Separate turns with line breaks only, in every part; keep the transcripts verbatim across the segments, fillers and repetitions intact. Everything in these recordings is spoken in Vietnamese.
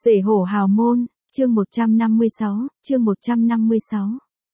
Rể hổ hào môn, chương một trăm năm mươi sáu, chương một trăm năm mươi sáu.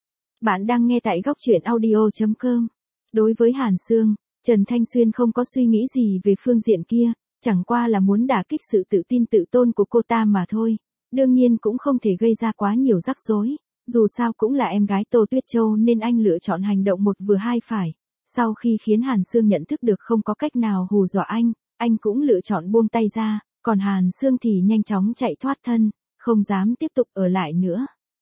Bạn đang nghe tại góc truyện audio chấm com. Đối với Hàn Sương, Trần Thanh Xuyên không có suy nghĩ gì về phương diện kia, chẳng qua là muốn đả kích sự tự tin tự tôn của cô ta mà thôi. Đương nhiên cũng không thể gây ra quá nhiều rắc rối, dù sao cũng là em gái Tô Tuyết Châu nên anh lựa chọn hành động một vừa hai phải. Sau khi khiến Hàn Sương nhận thức được không có cách nào hù dọa anh, anh cũng lựa chọn buông tay ra, còn Hàn Sương thì nhanh chóng chạy thoát thân, không dám tiếp tục ở lại nữa.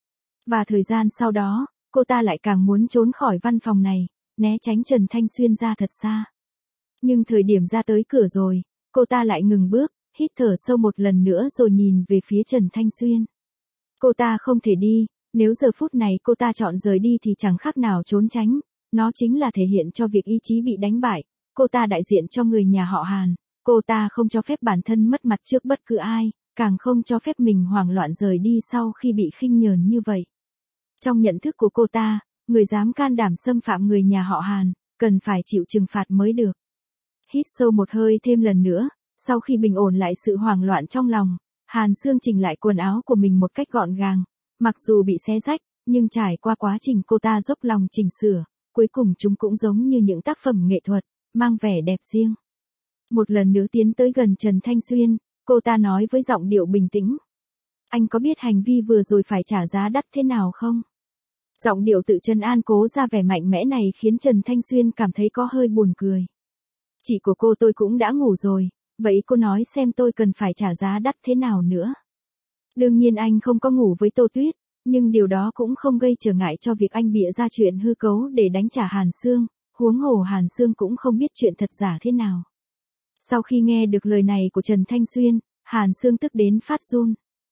Và thời gian sau đó, cô ta lại càng muốn trốn khỏi văn phòng này, né tránh Trần Thanh Xuyên ra thật xa. Nhưng thời điểm ra tới cửa rồi, cô ta lại ngừng bước, hít thở sâu một lần nữa rồi nhìn về phía Trần Thanh Xuyên. Cô ta không thể đi, nếu giờ phút này cô ta chọn rời đi thì chẳng khác nào trốn tránh, nó chính là thể hiện cho việc ý chí bị đánh bại. Cô ta đại diện cho người nhà họ Hàn, cô ta không cho phép bản thân mất mặt trước bất cứ ai, càng không cho phép mình hoảng loạn rời đi sau khi bị khinh nhờn như vậy. Trong nhận thức của cô ta, người dám can đảm xâm phạm người nhà họ Hàn, cần phải chịu trừng phạt mới được. Hít sâu một hơi thêm lần nữa, sau khi bình ổn lại sự hoảng loạn trong lòng, Hàn Sương chỉnh lại quần áo của mình một cách gọn gàng, mặc dù bị xé rách, nhưng trải qua quá trình cô ta dốc lòng chỉnh sửa, cuối cùng chúng cũng giống như những tác phẩm nghệ thuật, mang vẻ đẹp riêng. Một lần nữa tiến tới gần Trần Thanh Xuyên, cô ta nói với giọng điệu bình tĩnh. Anh có biết hành vi vừa rồi phải trả giá đắt thế nào không? Giọng điệu tự trấn an cố ra vẻ mạnh mẽ này khiến Trần Thanh Xuyên cảm thấy có hơi buồn cười. Chị của cô tôi cũng đã ngủ rồi, vậy cô nói xem tôi cần phải trả giá đắt thế nào nữa? Đương nhiên anh không có ngủ với Tô Tuyết, nhưng điều đó cũng không gây trở ngại cho việc anh bịa ra chuyện hư cấu để đánh trả Hàn Sương, huống hồ Hàn Sương cũng không biết chuyện thật giả thế nào. Sau khi nghe được lời này của Trần Thanh Xuyên, Hàn Sương tức đến phát run.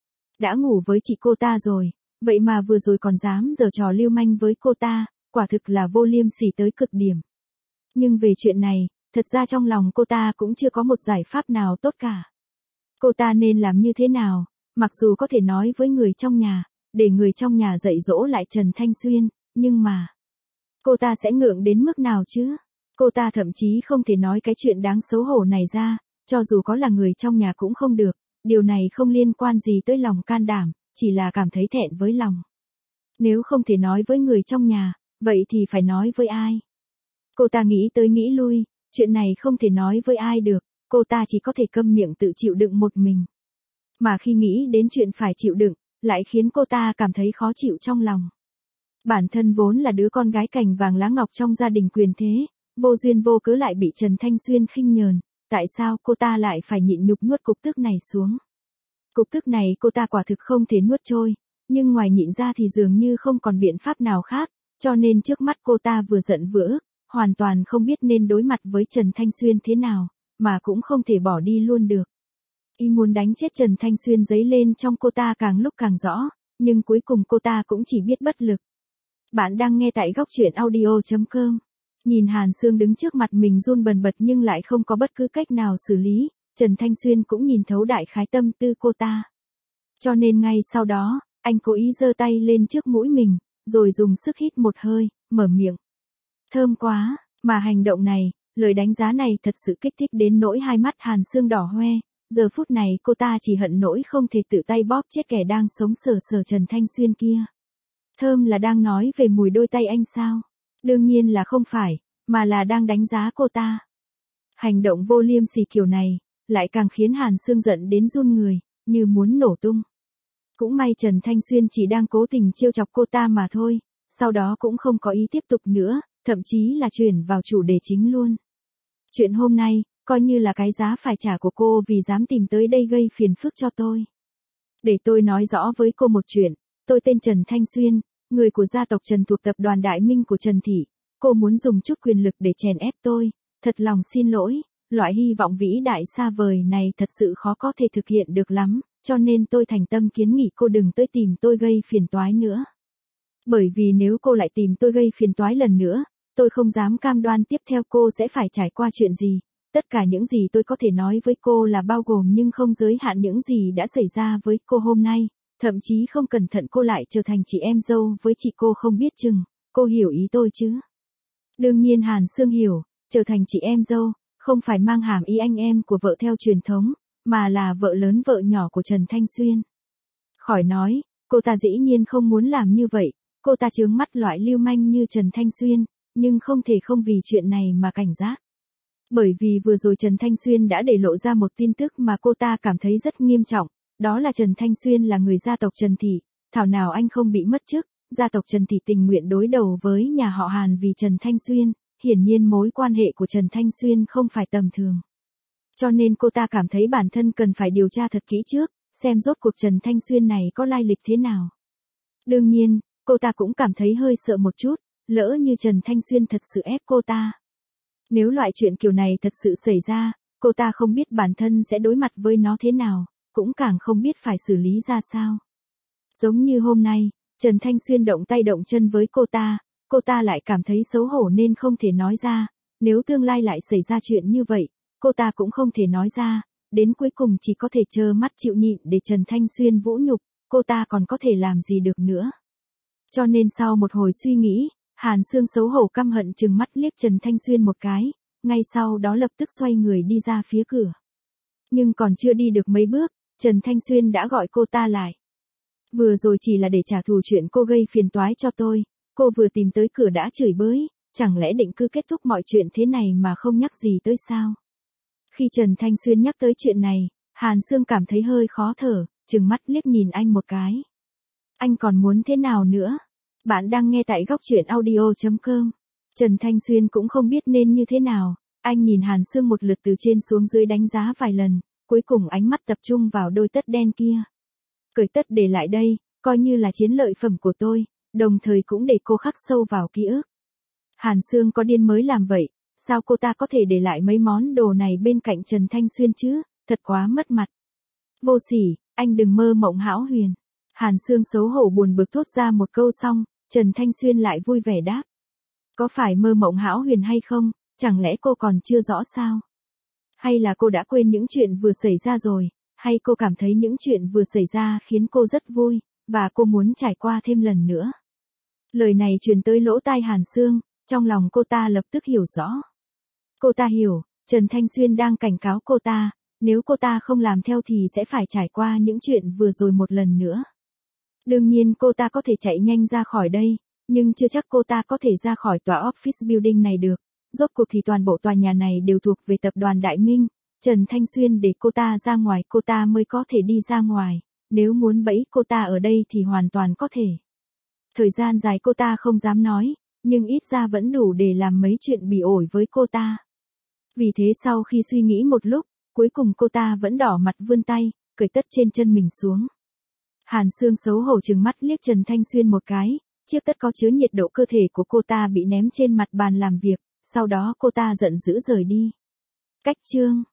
Đã ngủ với chị cô ta rồi, vậy mà vừa rồi còn dám giở trò lưu manh với cô ta, quả thực là vô liêm sỉ tới cực điểm. Nhưng về chuyện này, thật ra trong lòng cô ta cũng chưa có một giải pháp nào tốt cả. Cô ta nên làm như thế nào, mặc dù có thể nói với người trong nhà, để người trong nhà dạy dỗ lại Trần Thanh Xuyên, nhưng mà cô ta sẽ ngượng đến mức nào chứ? Cô ta thậm chí không thể nói cái chuyện đáng xấu hổ này ra, cho dù có là người trong nhà cũng không được, điều này không liên quan gì tới lòng can đảm, chỉ là cảm thấy thẹn với lòng. Nếu không thể nói với người trong nhà, vậy thì phải nói với ai? Cô ta nghĩ tới nghĩ lui, chuyện này không thể nói với ai được, cô ta chỉ có thể câm miệng tự chịu đựng một mình. Mà khi nghĩ đến chuyện phải chịu đựng, lại khiến cô ta cảm thấy khó chịu trong lòng. Bản thân vốn là đứa con gái cành vàng lá ngọc trong gia đình quyền thế, vô duyên vô cớ lại bị Trần Thanh Xuyên khinh nhờn, tại sao cô ta lại phải nhịn nhục nuốt cục tức này xuống? Cục tức này cô ta quả thực không thể nuốt trôi, nhưng ngoài nhịn ra thì dường như không còn biện pháp nào khác, cho nên trước mắt cô ta vừa giận vừa ức, hoàn toàn không biết nên đối mặt với Trần Thanh Xuyên thế nào, mà cũng không thể bỏ đi luôn được. Ý muốn đánh chết Trần Thanh Xuyên dấy lên trong cô ta càng lúc càng rõ, nhưng cuối cùng cô ta cũng chỉ biết bất lực. Bạn đang nghe tại góc truyện audio chấm com. Nhìn Hàn Sương đứng trước mặt mình run bần bật nhưng lại không có bất cứ cách nào xử lý, Trần Thanh Xuyên cũng nhìn thấu đại khái tâm tư cô ta. Cho nên ngay sau đó, anh cố ý giơ tay lên trước mũi mình, rồi dùng sức hít một hơi, mở miệng. Thơm quá, mà hành động này, lời đánh giá này thật sự kích thích đến nỗi hai mắt Hàn Sương đỏ hoe, giờ phút này cô ta chỉ hận nỗi không thể tự tay bóp chết kẻ đang sống sờ sờ Trần Thanh Xuyên kia. Thơm là đang nói về mùi đôi tay anh sao? Đương nhiên là không phải, mà là đang đánh giá cô ta. Hành động vô liêm sỉ kiểu này, lại càng khiến Hàn Sương giận đến run người, như muốn nổ tung. Cũng may Trần Thanh Xuyên chỉ đang cố tình trêu chọc cô ta mà thôi, sau đó cũng không có ý tiếp tục nữa, thậm chí là chuyển vào chủ đề chính luôn. Chuyện hôm nay, coi như là cái giá phải trả của cô vì dám tìm tới đây gây phiền phức cho tôi. Để tôi nói rõ với cô một chuyện, tôi tên Trần Thanh Xuyên, người của gia tộc Trần thuộc tập đoàn Đại Minh của Trần Thị, cô muốn dùng chút quyền lực để chèn ép tôi, thật lòng xin lỗi, loại hy vọng vĩ đại xa vời này thật sự khó có thể thực hiện được lắm, cho nên tôi thành tâm kiến nghị cô đừng tới tìm tôi gây phiền toái nữa. Bởi vì nếu cô lại tìm tôi gây phiền toái lần nữa, tôi không dám cam đoan tiếp theo cô sẽ phải trải qua chuyện gì. Tất cả những gì tôi có thể nói với cô là bao gồm nhưng không giới hạn những gì đã xảy ra với cô hôm nay, thậm chí không cẩn thận cô lại trở thành chị em dâu với chị cô không biết chừng, cô hiểu ý tôi chứ? Đương nhiên Hàn Sương hiểu, trở thành chị em dâu, không phải mang hàm ý anh em của vợ theo truyền thống, mà là vợ lớn vợ nhỏ của Trần Thanh Xuyên. Khỏi nói, cô ta dĩ nhiên không muốn làm như vậy, cô ta chướng mắt loại lưu manh như Trần Thanh Xuyên, nhưng không thể không vì chuyện này mà cảnh giác. Bởi vì vừa rồi Trần Thanh Xuyên đã để lộ ra một tin tức mà cô ta cảm thấy rất nghiêm trọng, đó là Trần Thanh Xuyên là người gia tộc Trần Thị, thảo nào anh không bị mất chức, gia tộc Trần Thị tình nguyện đối đầu với nhà họ Hàn vì Trần Thanh Xuyên, hiển nhiên mối quan hệ của Trần Thanh Xuyên không phải tầm thường. Cho nên cô ta cảm thấy bản thân cần phải điều tra thật kỹ trước, xem rốt cuộc Trần Thanh Xuyên này có lai lịch thế nào. Đương nhiên, cô ta cũng cảm thấy hơi sợ một chút, lỡ như Trần Thanh Xuyên thật sự ép cô ta. Nếu loại chuyện kiểu này thật sự xảy ra, cô ta không biết bản thân sẽ đối mặt với nó thế nào, cũng càng không biết phải xử lý ra sao. Giống như hôm nay, Trần Thanh Xuyên động tay động chân với cô ta, cô ta lại cảm thấy xấu hổ nên không thể nói ra, nếu tương lai lại xảy ra chuyện như vậy, cô ta cũng không thể nói ra, đến cuối cùng chỉ có thể trơ mắt chịu nhịn để Trần Thanh Xuyên vũ nhục, cô ta còn có thể làm gì được nữa. Cho nên sau một hồi suy nghĩ, Hàn Sương xấu hổ căm hận trừng mắt liếc Trần Thanh Xuyên một cái, ngay sau đó lập tức xoay người đi ra phía cửa. Nhưng còn chưa đi được mấy bước, Trần Thanh Xuyên đã gọi cô ta lại. Vừa rồi chỉ là để trả thù chuyện cô gây phiền toái cho tôi, cô vừa tìm tới cửa đã chửi bới, chẳng lẽ định cứ kết thúc mọi chuyện thế này mà không nhắc gì tới sao? Khi Trần Thanh Xuyên nhắc tới chuyện này, Hàn Sương cảm thấy hơi khó thở, trừng mắt liếc nhìn anh một cái. Anh còn muốn thế nào nữa? Bạn đang nghe tại góc truyện audio chấm com. Trần Thanh Xuyên cũng không biết nên như thế nào, anh nhìn Hàn Sương một lượt từ trên xuống dưới đánh giá vài lần, cuối cùng ánh mắt tập trung vào đôi tất đen kia. Cởi tất để lại đây, coi như là chiến lợi phẩm của tôi, đồng thời cũng để cô khắc sâu vào ký ức. Hàn Sương có điên mới làm vậy, sao cô ta có thể để lại mấy món đồ này bên cạnh Trần Thanh Xuyên chứ, thật quá mất mặt. Vô sỉ, anh đừng mơ mộng hão huyền. Hàn Sương xấu hổ buồn bực thốt ra một câu xong, Trần Thanh Xuyên lại vui vẻ đáp. Có phải mơ mộng hão huyền hay không, chẳng lẽ cô còn chưa rõ sao? Hay là cô đã quên những chuyện vừa xảy ra rồi, hay cô cảm thấy những chuyện vừa xảy ra khiến cô rất vui, và cô muốn trải qua thêm lần nữa? Lời này truyền tới lỗ tai Hàn Sương, trong lòng cô ta lập tức hiểu rõ. Cô ta hiểu, Trần Thanh Xuyên đang cảnh cáo cô ta, nếu cô ta không làm theo thì sẽ phải trải qua những chuyện vừa rồi một lần nữa. Đương nhiên cô ta có thể chạy nhanh ra khỏi đây, nhưng chưa chắc cô ta có thể ra khỏi tòa office building này được. Rốt cuộc thì toàn bộ tòa nhà này đều thuộc về tập đoàn Đại Minh, Trần Thanh Xuyên để cô ta ra ngoài cô ta mới có thể đi ra ngoài, nếu muốn bẫy cô ta ở đây thì hoàn toàn có thể. Thời gian dài cô ta không dám nói, nhưng ít ra vẫn đủ để làm mấy chuyện bỉ ổi với cô ta. Vì thế sau khi suy nghĩ một lúc, cuối cùng cô ta vẫn đỏ mặt vươn tay, cởi tất trên chân mình xuống. Hàn Sương xấu hổ trừng mắt liếc Trần Thanh Xuyên một cái, chiếc tất có chứa nhiệt độ cơ thể của cô ta bị ném trên mặt bàn làm việc, sau đó cô ta giận dữ rời đi. Cách chương